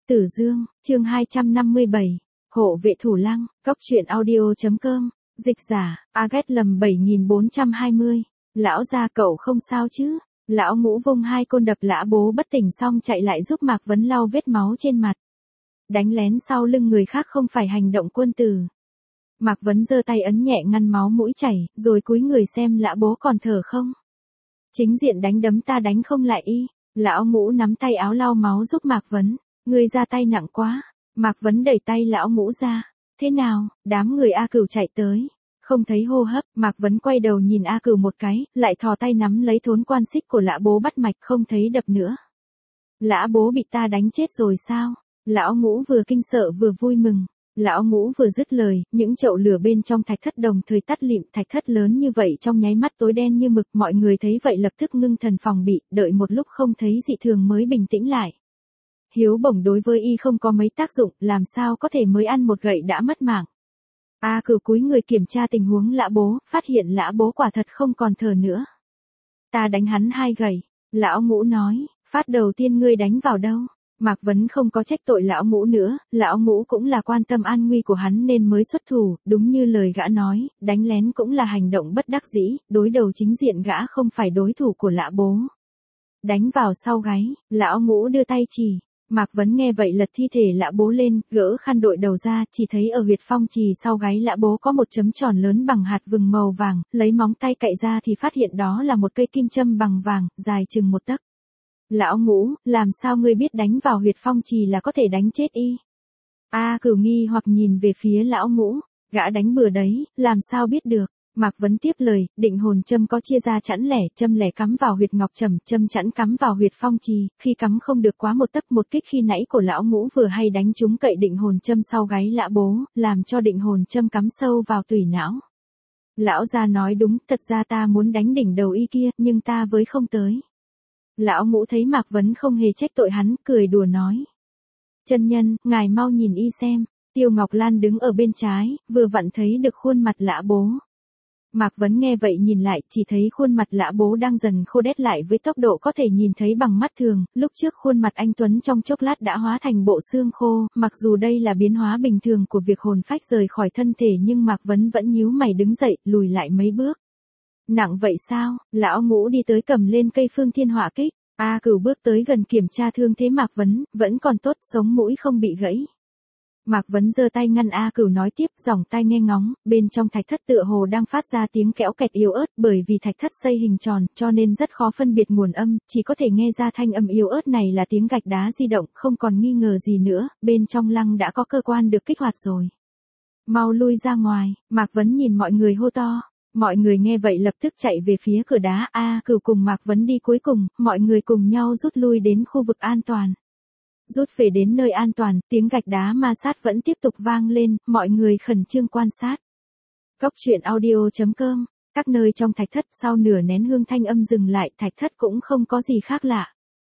Tử Dương, chương 257, Hộ vệ thủ lăng, Cốc truyện audio.com, dịch giả, Agat lầm 7420, lão gia cậu không sao chứ, lão Ngũ vung hai côn đập Lã Bố bất tỉnh xong chạy lại giúp Mạc Vấn lau vết máu trên mặt. Đánh lén sau lưng người khác không phải hành động quân tử. Mạc Vấn giơ tay ấn nhẹ ngăn máu mũi chảy, rồi cúi người xem Lã Bố còn thở không. Chính diện đánh đấm ta đánh không lại y, lão Ngũ nắm tay áo lau máu giúp Mạc Vấn. Ngươi ra tay nặng quá. Mạc Vấn đẩy tay lão Ngũ ra. Thế nào, đám người A Cửu chạy tới. Không thấy hô hấp, Mạc Vấn quay đầu nhìn A Cửu một cái, lại thò tay nắm lấy thốn quan xích của Lã Bố bắt mạch không thấy đập nữa. Lã Bố bị ta đánh chết rồi sao? Lão Ngũ vừa kinh sợ vừa vui mừng. Lão Ngũ vừa dứt lời, những chậu lửa bên trong thạch thất đồng thời tắt lịm. Thạch thất lớn như vậy trong nháy mắt tối đen như mực. Mọi người thấy vậy lập tức ngưng thần phòng bị, đợi một lúc không thấy dị thường mới bình tĩnh lại. Hiếu bổng đối với y không có mấy tác dụng, làm sao có thể mới ăn một gậy đã mất mạng. A Cửu cúi người kiểm tra tình huống Lã Bố, phát hiện Lã Bố quả thật không còn thở nữa. Ta đánh hắn 2 gậy, lão Ngũ nói, phát đầu tiên ngươi đánh vào đâu? Mạc Vấn không có trách tội lão Ngũ nữa, lão Ngũ cũng là quan tâm an nguy của hắn nên mới xuất thủ, đúng như lời gã nói, đánh lén cũng là hành động bất đắc dĩ, đối đầu chính diện gã không phải đối thủ của Lã Bố. Đánh vào sau gáy, lão Ngũ đưa tay chỉ. Mạc Vấn nghe vậy lật thi thể Lã Bố lên, gỡ khăn đội đầu ra, chỉ thấy ở huyệt phong trì sau gáy Lã Bố có một chấm tròn lớn bằng hạt vừng màu vàng, lấy móng tay cạy ra thì phát hiện đó là một cây kim châm bằng vàng, dài chừng 1 tấc. Lão Ngũ, làm sao ngươi biết đánh vào huyệt phong trì là có thể đánh chết y? A Cửu nghi hoặc nhìn về phía lão Ngũ, gã đánh bừa đấy, làm sao biết được? Mạc Vấn tiếp lời, định hồn châm có chia ra chẵn lẻ, châm lẻ cắm vào huyệt ngọc trầm, châm chẵn cắm vào huyệt phong trì, khi cắm không được quá 1 tấc. Một kích khi nãy của lão Ngũ vừa hay đánh trúng cậy định hồn châm sau gáy Lã Bố, làm cho định hồn châm cắm sâu vào tủy não. Lão gia nói đúng, thật ra ta muốn đánh đỉnh đầu y kia, nhưng ta với không tới. Lão Ngũ thấy Mạc Vấn không hề trách tội hắn, cười đùa nói. Chân nhân, ngài mau nhìn y xem. Tiêu Ngọc Lan đứng ở bên trái, vừa vặn thấy được khuôn mặt Lã Bố. Mạc Vấn nghe vậy nhìn lại, chỉ thấy khuôn mặt Lã Bố đang dần khô đét lại với tốc độ có thể nhìn thấy bằng mắt thường, lúc trước khuôn mặt anh Tuấn trong chốc lát đã hóa thành bộ xương khô, mặc dù đây là biến hóa bình thường của việc hồn phách rời khỏi thân thể nhưng Mạc Vấn vẫn nhíu mày đứng dậy, lùi lại mấy bước. Nặng vậy sao? Lão Ngũ đi tới cầm lên cây Phương Thiên Hỏa Kích, A Cửu bước tới gần kiểm tra thương thế Mạc Vấn, vẫn còn tốt, sống mũi không bị gãy. Mạc Vấn giơ tay ngăn A Cửu nói tiếp, giỏng tai nghe ngóng, bên trong thạch thất tựa hồ đang phát ra tiếng kẽo kẹt yếu ớt, bởi vì thạch thất xây hình tròn, cho nên rất khó phân biệt nguồn âm, chỉ có thể nghe ra thanh âm yếu ớt này là tiếng gạch đá di động, không còn nghi ngờ gì nữa, bên trong lăng đã có cơ quan được kích hoạt rồi. Mau lui ra ngoài, Mạc Vấn nhìn mọi người hô to. Mọi người nghe vậy lập tức chạy về phía cửa đá, A Cửu cùng Mạc Vấn đi cuối cùng, mọi người cùng nhau rút lui đến khu vực an toàn. Rút về đến nơi an toàn, tiếng gạch đá ma sát vẫn tiếp tục vang lên, mọi người khẩn trương quan sát. Cốc truyện audio.com, các nơi trong thạch thất sau nửa nén hương thanh âm dừng lại, thạch thất cũng không có gì khác lạ.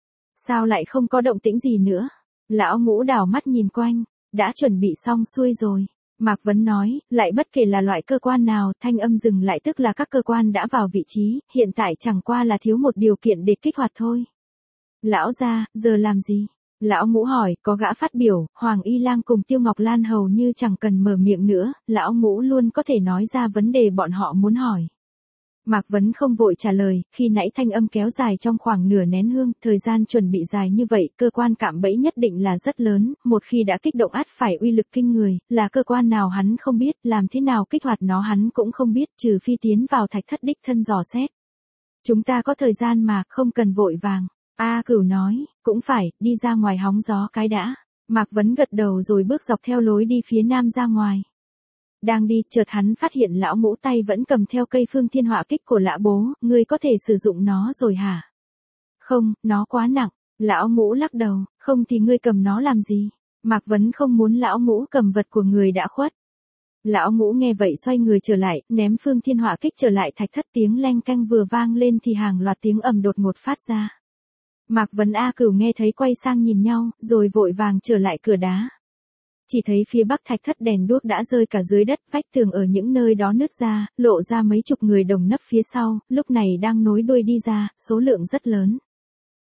Sao lại không có động tĩnh gì nữa? Lão Ngũ đảo mắt nhìn quanh, đã chuẩn bị xong xuôi rồi. Mạc Vấn nói, lại bất kể là loại cơ quan nào, thanh âm dừng lại tức là các cơ quan đã vào vị trí, hiện tại chẳng qua là thiếu một điều kiện để kích hoạt thôi. Lão gia, giờ làm gì? Lão Ngũ hỏi, có gã phát biểu, Hoàng Y Lang cùng Tiêu Ngọc Lan hầu như chẳng cần mở miệng nữa, Lão Ngũ luôn có thể nói ra vấn đề bọn họ muốn hỏi. Mạc Vấn không vội trả lời, khi nãy thanh âm kéo dài trong khoảng nửa nén hương, thời gian chuẩn bị dài như vậy, cơ quan cạm bẫy nhất định là rất lớn, một khi đã kích động ắt phải uy lực kinh người, là cơ quan nào hắn không biết, làm thế nào kích hoạt nó hắn cũng không biết, trừ phi tiến vào thạch thất đích thân dò xét. Chúng ta có thời gian mà, không cần vội vàng. A Cửu nói, cũng phải, đi ra ngoài hóng gió cái đã. Mạc Vấn gật đầu rồi bước dọc theo lối đi phía nam ra ngoài. Đang đi, chợt hắn phát hiện lão Ngũ tay vẫn cầm theo cây Phương Thiên Hỏa Kích của Lã Bố, ngươi có thể sử dụng nó rồi hả? Không, nó quá nặng. Lão Ngũ lắc đầu, không thì ngươi cầm nó làm gì? Mạc Vấn không muốn lão Ngũ cầm vật của người đã khuất. Lão Ngũ nghe vậy xoay người trở lại, ném Phương Thiên Hỏa Kích trở lại thạch thất, tiếng leng canh vừa vang lên thì hàng loạt tiếng ầm đột ngột phát ra. Mạc Vấn A Cửu nghe thấy quay sang nhìn nhau, rồi vội vàng trở lại cửa đá. Chỉ thấy phía bắc thạch thất đèn đuốc đã rơi cả dưới đất, vách tường ở những nơi đó nứt ra, lộ ra mấy chục người đồng nấp phía sau, lúc này đang nối đuôi đi ra, số lượng rất lớn.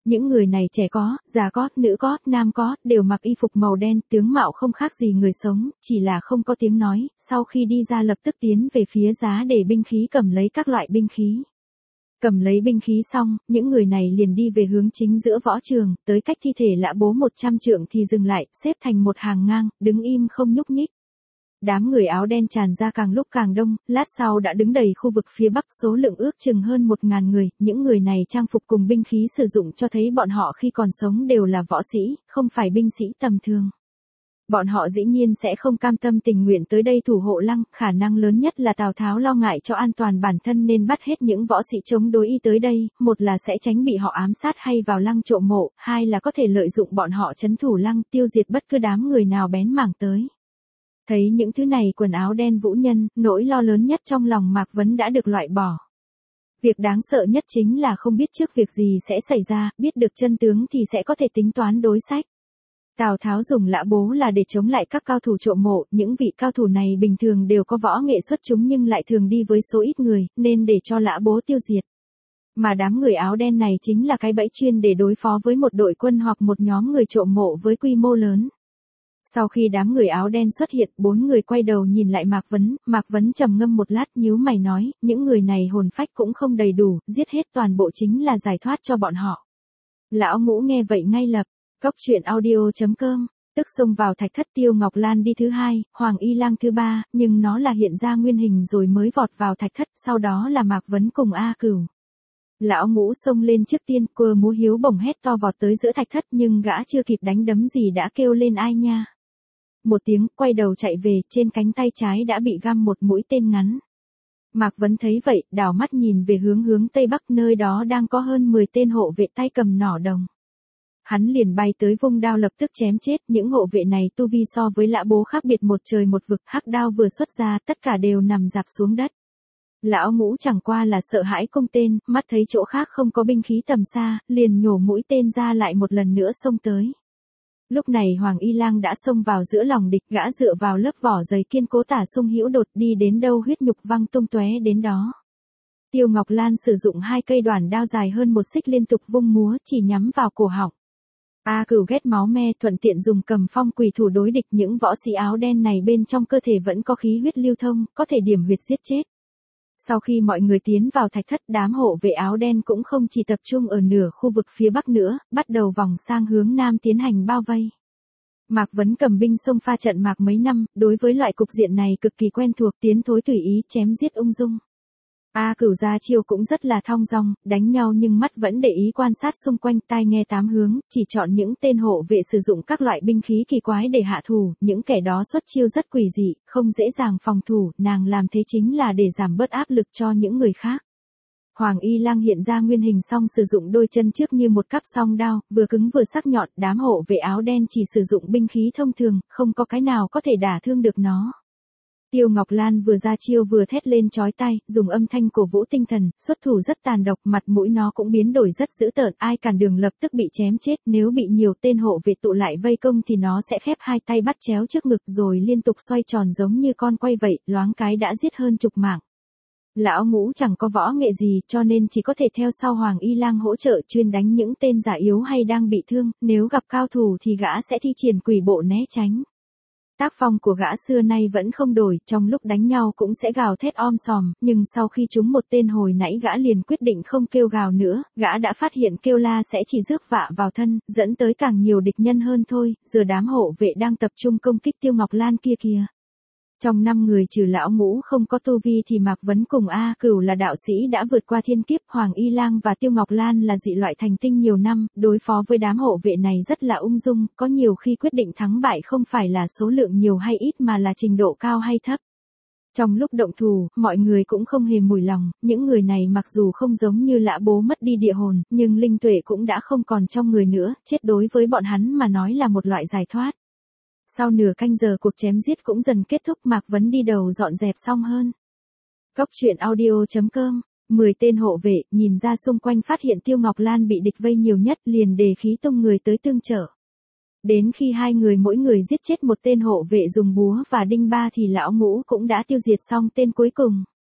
Những người này trẻ có, già có, nữ có, nam có, đều mặc y phục màu đen, tướng mạo không khác gì người sống, chỉ là không có tiếng nói, sau khi đi ra lập tức tiến về phía giá để binh khí cầm lấy các loại binh khí. Cầm lấy binh khí xong, những người này liền đi về hướng chính giữa võ trường, tới cách thi thể Lã Bố 100 trượng thì dừng lại, xếp thành một hàng ngang, đứng im không nhúc nhích. Đám người áo đen tràn ra càng lúc càng đông, lát sau đã đứng đầy khu vực phía bắc, số lượng ước chừng hơn 1000 người, những người này trang phục cùng binh khí sử dụng cho thấy bọn họ khi còn sống đều là võ sĩ, không phải binh sĩ tầm thường. Bọn họ dĩ nhiên sẽ không cam tâm tình nguyện tới đây thủ hộ lăng, khả năng lớn nhất là Tào Tháo lo ngại cho an toàn bản thân nên bắt hết những võ sĩ chống đối y tới đây, một là sẽ tránh bị họ ám sát hay vào lăng trộm mộ, hai là có thể lợi dụng bọn họ trấn thủ lăng tiêu diệt bất cứ đám người nào bén mảng tới. Thấy những thứ này quần áo đen vũ nhân, nỗi lo lớn nhất trong lòng Mạc Vấn đã được loại bỏ. Việc đáng sợ nhất chính là không biết trước việc gì sẽ xảy ra, biết được chân tướng thì sẽ có thể tính toán đối sách. Tào Tháo dùng Lã Bố là để chống lại các cao thủ trộm mộ, những vị cao thủ này bình thường đều có võ nghệ xuất chúng nhưng lại thường đi với số ít người, nên để cho Lã Bố tiêu diệt. Mà đám người áo đen này chính là cái bẫy chuyên để đối phó với một đội quân hoặc một nhóm người trộm mộ với quy mô lớn. Sau khi đám người áo đen xuất hiện, 4 người quay đầu nhìn lại Mạc Vấn trầm ngâm một lát nhíu mày nói, những người này hồn phách cũng không đầy đủ, giết hết toàn bộ chính là giải thoát cho bọn họ. Lão Ngũ nghe vậy ngay lập, cốc truyện audio.com, tức xông vào thạch thất. Tiêu Ngọc Lan đi thứ 2, Hoàng Y Lang thứ 3, nhưng nó là hiện ra nguyên hình rồi mới vọt vào thạch thất, sau đó là Mạc Vấn cùng A Cửu. Lão Ngũ xông lên trước tiên, quơ múa hiếu bổng hét to vọt tới giữa thạch thất nhưng gã chưa kịp đánh đấm gì đã kêu lên ai nha. Một tiếng, quay đầu chạy về, trên cánh tay trái đã bị găm một mũi tên ngắn. Mạc Vấn thấy vậy, đảo mắt nhìn về hướng tây bắc, nơi đó đang có hơn 10 tên hộ vệ tay cầm nỏ đồng. Hắn liền bay tới vung đao lập tức chém chết, những hộ vệ này tu vi so với Lã Bố khác biệt một trời một vực, hắc đao vừa xuất ra, tất cả đều nằm rạp xuống đất. Lão Ngũ chẳng qua là sợ hãi cung tên, mắt thấy chỗ khác không có binh khí tầm xa, liền nhổ mũi tên ra lại một lần nữa xông tới. Lúc này Hoàng Y Lang đã xông vào giữa lòng địch, gã dựa vào lớp vỏ dày kiên cố tả sung hữu đột, đi đến đâu huyết nhục văng tung tóe đến đó. Tiêu Ngọc Lan sử dụng 2 cây đoản đao dài hơn 1 xích liên tục vung múa, chỉ nhắm vào cổ họng. A Cửu ghét máu me, thuận tiện dùng cầm phong quỷ thủ đối địch, những võ sĩ áo đen này bên trong cơ thể vẫn có khí huyết lưu thông, có thể điểm huyệt giết chết. Sau khi mọi người tiến vào thạch thất, đám hộ vệ áo đen cũng không chỉ tập trung ở nửa khu vực phía bắc nữa, bắt đầu vòng sang hướng nam tiến hành bao vây. Mạc Vấn cầm binh xông pha trận mạc mấy năm, đối với loại cục diện này cực kỳ quen thuộc, tiến thối tùy ý, chém giết ung dung. A Cửu ra chiêu cũng rất là thong dong, đánh nhau nhưng mắt vẫn để ý quan sát xung quanh, tai nghe 8 hướng, chỉ chọn những tên hộ vệ sử dụng các loại binh khí kỳ quái để hạ thủ, những kẻ đó xuất chiêu rất quỷ dị, không dễ dàng phòng thủ, nàng làm thế chính là để giảm bớt áp lực cho những người khác. Hoàng Y Lang hiện ra nguyên hình xong sử dụng đôi chân trước như một cắp song đao, vừa cứng vừa sắc nhọn, đám hộ vệ áo đen chỉ sử dụng binh khí thông thường, không có cái nào có thể đả thương được nó. Tiêu Ngọc Lan vừa ra chiêu vừa thét lên chói tai, dùng âm thanh cổ vũ tinh thần, xuất thủ rất tàn độc, mặt mũi nó cũng biến đổi rất dữ tợn, ai cản đường lập tức bị chém chết, nếu bị nhiều tên hộ vệ tụ lại vây công thì nó sẽ khép 2 tay bắt chéo trước ngực rồi liên tục xoay tròn giống như con quay vậy, loáng cái đã giết hơn chục mạng. Lão Ngũ chẳng có võ nghệ gì cho nên chỉ có thể theo sau Hoàng Y Lang hỗ trợ chuyên đánh những tên giả yếu hay đang bị thương, nếu gặp cao thủ thì gã sẽ thi triển quỷ bộ né tránh. Tác phong của gã xưa nay vẫn không đổi, trong lúc đánh nhau cũng sẽ gào thét om sòm, nhưng sau khi trúng một tên hồi nãy gã liền quyết định không kêu gào nữa, gã đã phát hiện kêu la sẽ chỉ rước vạ vào thân, dẫn tới càng nhiều địch nhân hơn thôi, giờ đám hộ vệ đang tập trung công kích Tiêu Ngọc Lan kia kìa. Trong 5 người trừ Lão Ngũ không có tu vi thì Mạc Vấn cùng A Cửu là đạo sĩ đã vượt qua thiên kiếp, Hoàng Y Lang và Tiêu Ngọc Lan là dị loại thành tinh nhiều năm, đối phó với đám hộ vệ này rất là ung dung, có nhiều khi quyết định thắng bại không phải là số lượng nhiều hay ít mà là trình độ cao hay thấp. Trong lúc động thủ, mọi người cũng không hề mùi lòng, những người này mặc dù không giống như Lã Bố mất đi địa hồn, nhưng linh tuệ cũng đã không còn trong người nữa, chết đối với bọn hắn mà nói là một loại giải thoát. Sau nửa canh giờ cuộc chém giết cũng dần kết thúc, Mạc Vấn đi đầu dọn dẹp xong hơn. Cốc truyện audio.com, 10 tên hộ vệ, nhìn ra xung quanh phát hiện Tiêu Ngọc Lan bị địch vây nhiều nhất liền đề khí tung người tới tương trợ. Đến khi 2 người mỗi người giết chết một tên hộ vệ dùng búa và đinh ba thì Lão Ngũ cũng đã tiêu diệt xong tên cuối cùng.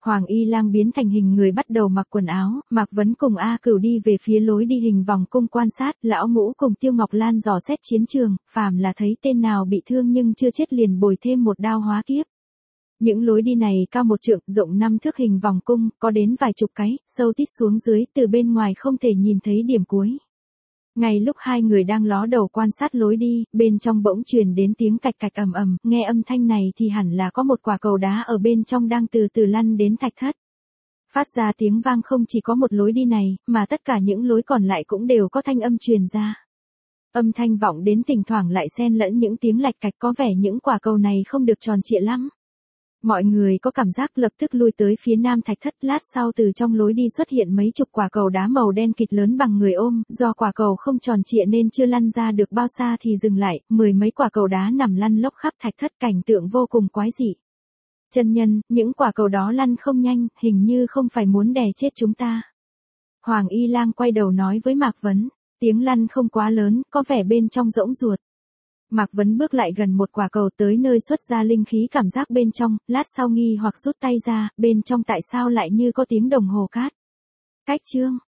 Hoàng Y Lang biến thành hình người bắt đầu mặc quần áo, Mạc Vấn cùng A Cửu đi về phía lối đi hình vòng cung quan sát, Lão Ngũ cùng Tiêu Ngọc Lan dò xét chiến trường, phàm là thấy tên nào bị thương nhưng chưa chết liền bồi thêm một đao hóa kiếp. Những lối đi này cao 1 trượng, rộng 5 thước hình vòng cung, có đến vài chục cái, sâu tít xuống dưới, từ bên ngoài không thể nhìn thấy điểm cuối. Ngay lúc hai người đang ló đầu quan sát lối đi, bên trong bỗng truyền đến tiếng cạch cạch ầm ầm, nghe âm thanh này thì hẳn là có một quả cầu đá ở bên trong đang từ từ lăn đến thạch thất. Phát ra tiếng vang không chỉ có một lối đi này, mà tất cả những lối còn lại cũng đều có thanh âm truyền ra. Âm thanh vọng đến thỉnh thoảng lại xen lẫn những tiếng lạch cạch, có vẻ những quả cầu này không được tròn trịa lắm. Mọi người có cảm giác lập tức lui tới phía nam thạch thất, lát sau từ trong lối đi xuất hiện mấy chục quả cầu đá màu đen kịt lớn bằng người ôm, do quả cầu không tròn trịa nên chưa lăn ra được bao xa thì dừng lại, 10 mấy quả cầu đá nằm lăn lóc khắp thạch thất, cảnh tượng vô cùng quái dị. Chân nhân, những quả cầu đó lăn không nhanh, hình như không phải muốn đè chết chúng ta. Hoàng Y Lang quay đầu nói với Mạc Vấn, tiếng lăn không quá lớn, có vẻ bên trong rỗng ruột. Mạc Vấn bước lại gần một quả cầu, tới nơi xuất ra linh khí cảm giác bên trong, lát sau nghi hoặc rút tay ra, bên trong tại sao lại như có tiếng đồng hồ cát. Cách chương